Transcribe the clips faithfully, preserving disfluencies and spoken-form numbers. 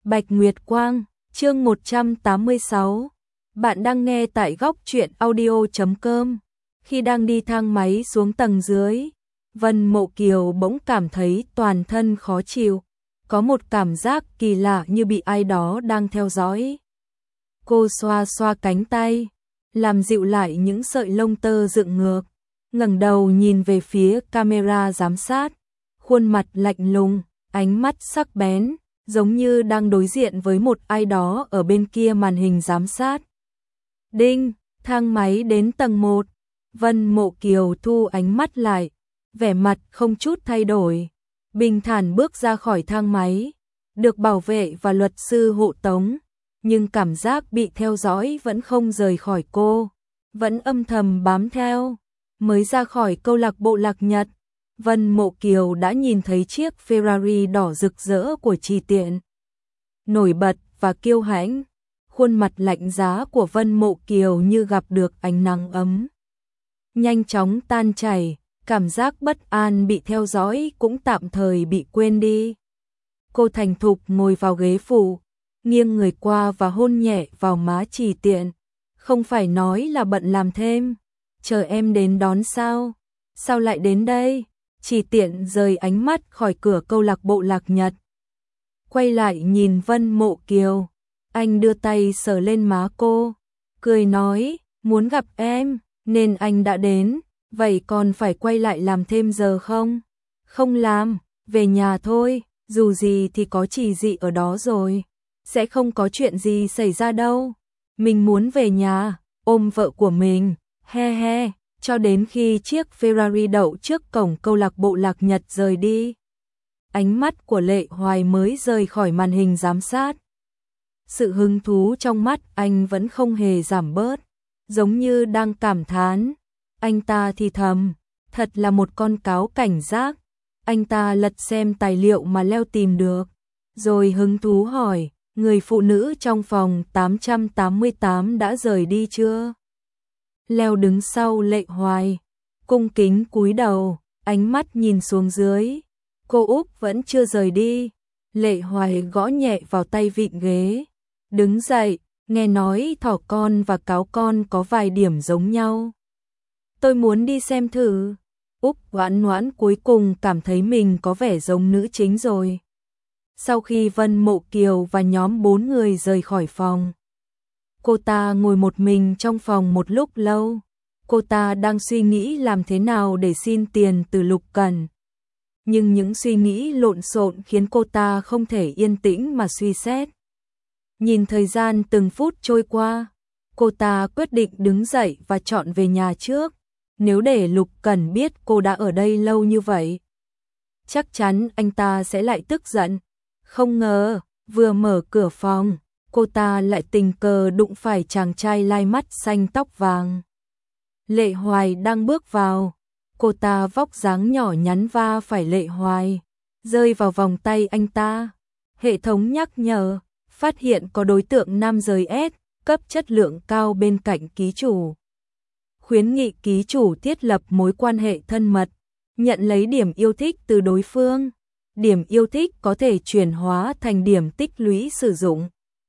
Bạch Nguyệt Quang, chương một trăm tám mươi sáu. Bạn đang nghe tại góc truyện audio chấm com. Khi đang đi thang máy xuống tầng dưới, Vân Mộ Kiều bỗng cảm thấy toàn thân khó chịu, có một cảm giác kỳ lạ như bị ai đó đang theo dõi. Cô xoa xoa cánh tay, làm dịu lại những sợi lông tơ dựng ngược, ngẩng đầu nhìn về phía camera giám sát, khuôn mặt lạnh lùng, ánh mắt sắc bén, giống như đang đối diện với một ai đó ở bên kia màn hình giám sát. Đinh, thang máy đến tầng một. Vân Mộ Kiều thu ánh mắt lại, vẻ mặt không chút thay đổi, bình thản bước ra khỏi thang máy, được bảo vệ và luật sư hộ tống, nhưng cảm giác bị theo dõi vẫn không rời khỏi cô, vẫn âm thầm bám theo. Mới ra khỏi câu lạc bộ Lạc Nhật, Vân Mộ Kiều đã nhìn thấy chiếc Ferrari đỏ rực rỡ của Trì Tiện. Nổi bật và kiêu hãnh, khuôn mặt lạnh giá của Vân Mộ Kiều như gặp được ánh nắng ấm. Nhanh chóng tan chảy, cảm giác bất an bị theo dõi cũng tạm thời bị quên đi. Cô thành thục ngồi vào ghế phụ, nghiêng người qua và hôn nhẹ vào má Trì Tiện. Không phải nói là bận làm thêm, chờ em đến đón sao? Sao lại đến đây? Trì Tiện rời ánh mắt khỏi cửa câu lạc bộ Lạc Nhật, quay lại nhìn Vân Mộ Kiều. Anh đưa tay sờ lên má cô, cười nói, muốn gặp em, nên anh đã đến, vậy còn phải quay lại làm thêm giờ không? Không làm, về nhà thôi, dù gì thì có Trì Dị ở đó rồi, sẽ không có chuyện gì xảy ra đâu. Mình muốn về nhà, ôm vợ của mình, he he, cho đến khi chiếc Ferrari đậu trước cổng câu lạc bộ Lạc Nhật rời đi. Ánh mắt của Lệ Hoài mới rời khỏi màn hình giám sát. Sự hứng thú trong mắt anh vẫn không hề giảm bớt, giống như đang cảm thán. Anh ta thì thầm, thật là một con cáo cảnh giác. Anh ta lật xem tài liệu mà Leo tìm được, rồi hứng thú hỏi, người phụ nữ trong phòng tám trăm tám mươi tám đã rời đi chưa? Leo đứng sau Lệ Hoài, cung kính cúi đầu, ánh mắt nhìn xuống dưới. Cô Úc vẫn chưa rời đi. Lệ Hoài gõ nhẹ vào tay vịn ghế, đứng dậy, nghe nói thỏ con và cáo con có vài điểm giống nhau. Tôi muốn đi xem thử. Úc Oản Oản cuối cùng cảm thấy mình có vẻ giống nữ chính rồi. Sau khi Vân Mộ Kiều và nhóm bốn người rời khỏi phòng, cô ta ngồi một mình trong phòng một lúc lâu. Cô ta đang suy nghĩ làm thế nào để xin tiền từ Lục Cẩn. Nhưng những suy nghĩ lộn xộn khiến cô ta không thể yên tĩnh mà suy xét. Nhìn thời gian từng phút trôi qua, cô ta quyết định đứng dậy và chọn về nhà trước. Nếu để Lục Cẩn biết cô đã ở đây lâu như vậy, chắc chắn anh ta sẽ lại tức giận. Không ngờ, vừa mở cửa phòng, cô ta lại tình cờ đụng phải chàng trai lai mắt xanh tóc vàng. Lệ Hoài đang bước vào, cô ta vóc dáng nhỏ nhắn va phải Lệ Hoài, rơi vào vòng tay anh ta. Hệ thống nhắc nhở, phát hiện có đối tượng nam giới S, cấp chất lượng cao bên cạnh ký chủ. Khuyến nghị ký chủ thiết lập mối quan hệ thân mật, nhận lấy điểm yêu thích từ đối phương. Điểm yêu thích có thể chuyển hóa thành điểm tích lũy sử dụng.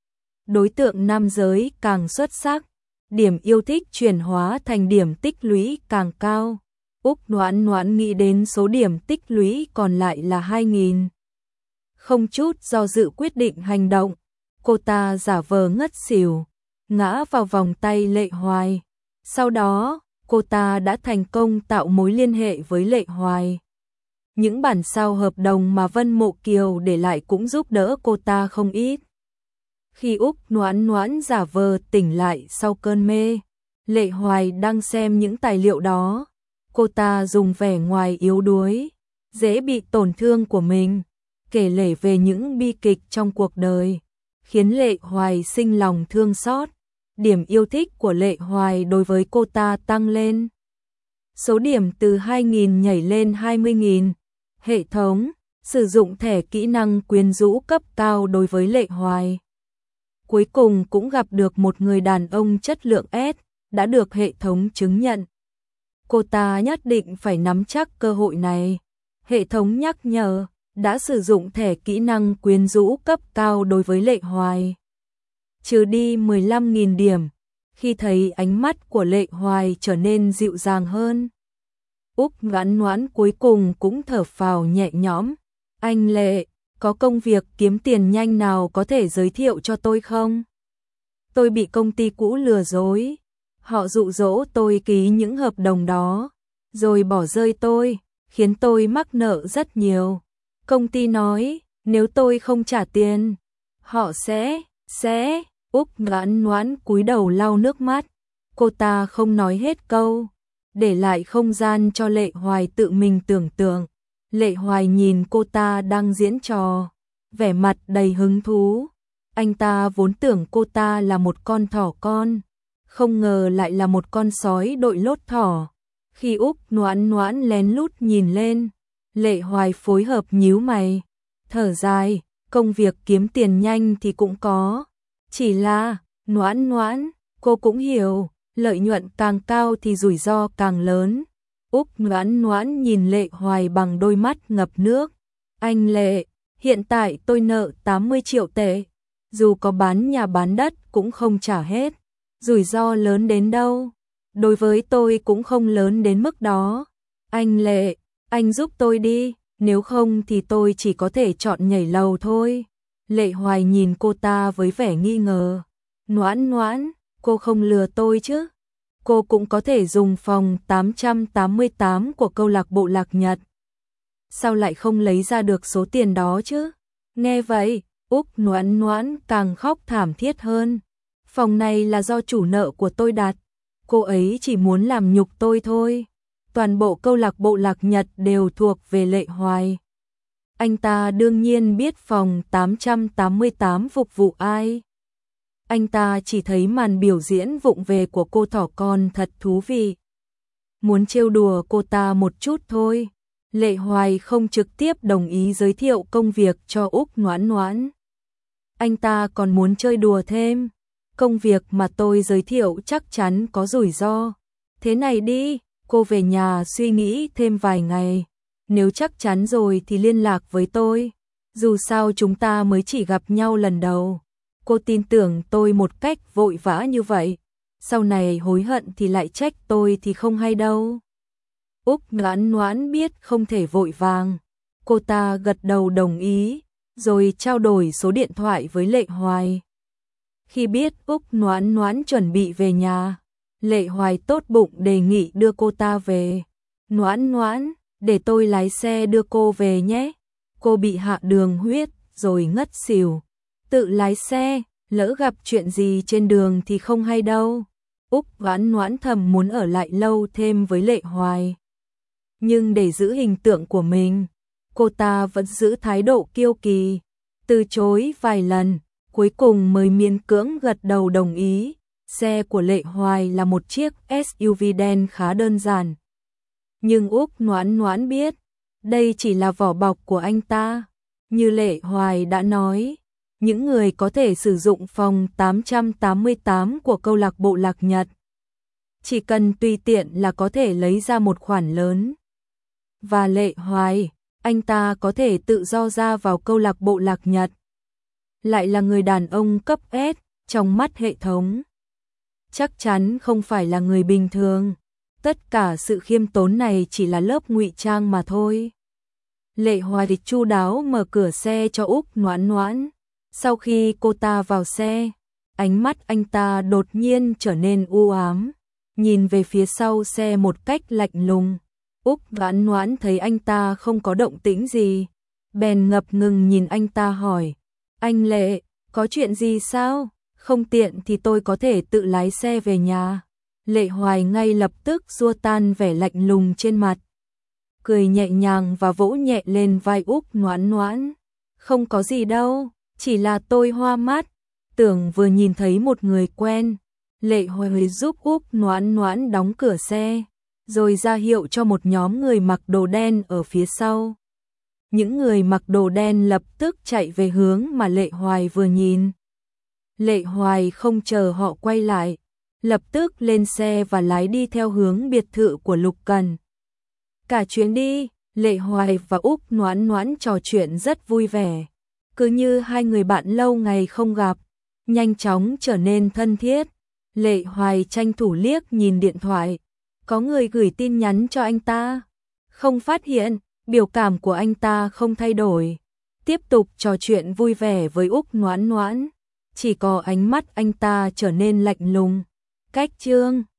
Đối tượng nam giới càng xuất sắc, điểm yêu thích chuyển hóa thành điểm tích lũy càng cao. Úc Noãn Noãn nghĩ đến số điểm tích lũy còn lại là hai nghìn. Không chút do dự quyết định hành động, cô ta giả vờ ngất xỉu, ngã vào vòng tay Lệ Hoài. Sau đó, cô ta đã thành công tạo mối liên hệ với Lệ Hoài. Những bản sao hợp đồng mà Vân Mộ Kiều để lại cũng giúp đỡ cô ta không ít. Khi Úc Noãn Noãn giả vờ tỉnh lại sau cơn mê, Lệ Hoài đang xem những tài liệu đó. Cô ta dùng vẻ ngoài yếu đuối, dễ bị tổn thương của mình, kể lể về những bi kịch trong cuộc đời, khiến Lệ Hoài sinh lòng thương xót. Điểm yêu thích của Lệ Hoài đối với cô ta tăng lên. Số điểm từ hai nghìn nhảy lên hai mươi nghìn. Hệ thống sử dụng thẻ kỹ năng quyến rũ cấp cao đối với Lệ Hoài. Cuối cùng cũng gặp được một người đàn ông chất lượng S, đã được hệ thống chứng nhận. Cô ta nhất định phải nắm chắc cơ hội này. Hệ thống nhắc nhở, đã sử dụng thẻ kỹ năng quyến rũ cấp cao đối với Lệ Hoài. Trừ đi mười lăm nghìn điểm, khi thấy ánh mắt của Lệ Hoài trở nên dịu dàng hơn. Úc Noãn Noãn cuối cùng cũng thở phào nhẹ nhõm. Anh Lệ, có công việc kiếm tiền nhanh nào có thể giới thiệu cho tôi không? Tôi bị công ty cũ lừa dối. Họ dụ dỗ tôi ký những hợp đồng đó, rồi bỏ rơi tôi, khiến tôi mắc nợ rất nhiều. Công ty nói, nếu tôi không trả tiền, họ sẽ, sẽ, Úc Noãn Noãn cúi đầu lau nước mắt. Cô ta không nói hết câu, để lại không gian cho Lệ Hoài tự mình tưởng tượng. Lệ Hoài nhìn cô ta đang diễn trò, vẻ mặt đầy hứng thú. Anh ta vốn tưởng cô ta là một con thỏ con, không ngờ lại là một con sói đội lốt thỏ. Khi Úc Noãn Noãn lén lút nhìn lên, Lệ Hoài phối hợp nhíu mày, thở dài, công việc kiếm tiền nhanh thì cũng có. Chỉ là, Noãn Noãn, cô cũng hiểu, lợi nhuận càng cao thì rủi ro càng lớn. Úc Noãn Noãn nhìn Lệ Hoài bằng đôi mắt ngập nước. Anh Lệ, hiện tại tôi nợ tám mươi triệu tệ, dù có bán nhà bán đất cũng không trả hết. Rủi ro lớn đến đâu? Đối với tôi cũng không lớn đến mức đó. Anh Lệ, anh giúp tôi đi, nếu không thì tôi chỉ có thể chọn nhảy lầu thôi. Lệ Hoài nhìn cô ta với vẻ nghi ngờ. Noãn Noãn, cô không lừa tôi chứ? Cô cũng có thể dùng phòng tám trăm tám mươi tám của câu lạc bộ Lạc Nhật. Sao lại không lấy ra được số tiền đó chứ? Nghe vậy, Úc Noãn Noãn càng khóc thảm thiết hơn. Phòng này là do chủ nợ của tôi đặt. Cô ấy chỉ muốn làm nhục tôi thôi. Toàn bộ câu lạc bộ Lạc Nhật đều thuộc về Lệ Hoài. Anh ta đương nhiên biết phòng tám trăm tám mươi tám phục vụ ai. Anh ta chỉ thấy màn biểu diễn vụng về của cô thỏ con thật thú vị. Muốn trêu đùa cô ta một chút thôi. Lệ Hoài không trực tiếp đồng ý giới thiệu công việc cho Úc Noãn Noãn. Anh ta còn muốn chơi đùa thêm. Công việc mà tôi giới thiệu chắc chắn có rủi ro. Thế này đi, cô về nhà suy nghĩ thêm vài ngày. Nếu chắc chắn rồi thì liên lạc với tôi. Dù sao chúng ta mới chỉ gặp nhau lần đầu. Cô tin tưởng tôi một cách vội vã như vậy. Sau này hối hận thì lại trách tôi thì không hay đâu. Úc Noãn Noãn biết không thể vội vàng. Cô ta gật đầu đồng ý, rồi trao đổi số điện thoại với Lệ Hoài. Khi biết Úc Noãn Noãn chuẩn bị về nhà, Lệ Hoài tốt bụng đề nghị đưa cô ta về. Noãn Noãn, để tôi lái xe đưa cô về nhé. Cô bị hạ đường huyết rồi ngất xỉu. Tự lái xe, lỡ gặp chuyện gì trên đường thì không hay đâu. Úc Noãn Noãn thầm muốn ở lại lâu thêm với Lệ Hoài. Nhưng để giữ hình tượng của mình, cô ta vẫn giữ thái độ kiêu kỳ, từ chối vài lần, cuối cùng mới miễn cưỡng gật đầu đồng ý. Xe của Lệ Hoài là một chiếc ét u vê đen khá đơn giản. Nhưng Úc Noãn Noãn biết, đây chỉ là vỏ bọc của anh ta. Như Lệ Hoài đã nói, những người có thể sử dụng phòng tám trăm tám mươi tám của câu lạc bộ Lạc Nhật chỉ cần tùy tiện là có thể lấy ra một khoản lớn. Và Lệ Hoài, anh ta có thể tự do ra vào câu lạc bộ Lạc Nhật. Lại là người đàn ông cấp S trong mắt hệ thống. Chắc chắn không phải là người bình thường. Tất cả sự khiêm tốn này chỉ là lớp ngụy trang mà thôi. Lệ Hoài chu đáo mở cửa xe cho Úc Noãn Noãn. Sau khi cô ta vào xe, ánh mắt anh ta đột nhiên trở nên u ám, nhìn về phía sau xe một cách lạnh lùng. Úc Noãn Noãn thấy anh ta không có động tĩnh gì, bèn ngập ngừng nhìn anh ta hỏi: "Anh Lệ, có chuyện gì sao? Không tiện thì tôi có thể tự lái xe về nhà." Lệ Hoài ngay lập tức xua tan vẻ lạnh lùng trên mặt, cười nhẹ nhàng và vỗ nhẹ lên vai Úc Noãn Noãn. "Không có gì đâu, chỉ là tôi hoa mắt, tưởng vừa nhìn thấy một người quen." Lệ Hoài giúp Úc Noãn Noãn đóng cửa xe, rồi ra hiệu cho một nhóm người mặc đồ đen ở phía sau. Những người mặc đồ đen lập tức chạy về hướng mà Lệ Hoài vừa nhìn. Lệ Hoài không chờ họ quay lại, lập tức lên xe và lái đi theo hướng biệt thự của Lục Cần. Cả chuyến đi, Lệ Hoài và Úc Noãn Noãn trò chuyện rất vui vẻ, cứ như hai người bạn lâu ngày không gặp, nhanh chóng trở nên thân thiết. Lệ Hoài tranh thủ liếc nhìn điện thoại, có người gửi tin nhắn cho anh ta, không phát hiện, biểu cảm của anh ta không thay đổi, tiếp tục trò chuyện vui vẻ với Úc Noãn Noãn, chỉ có ánh mắt anh ta trở nên lạnh lùng. Cách chương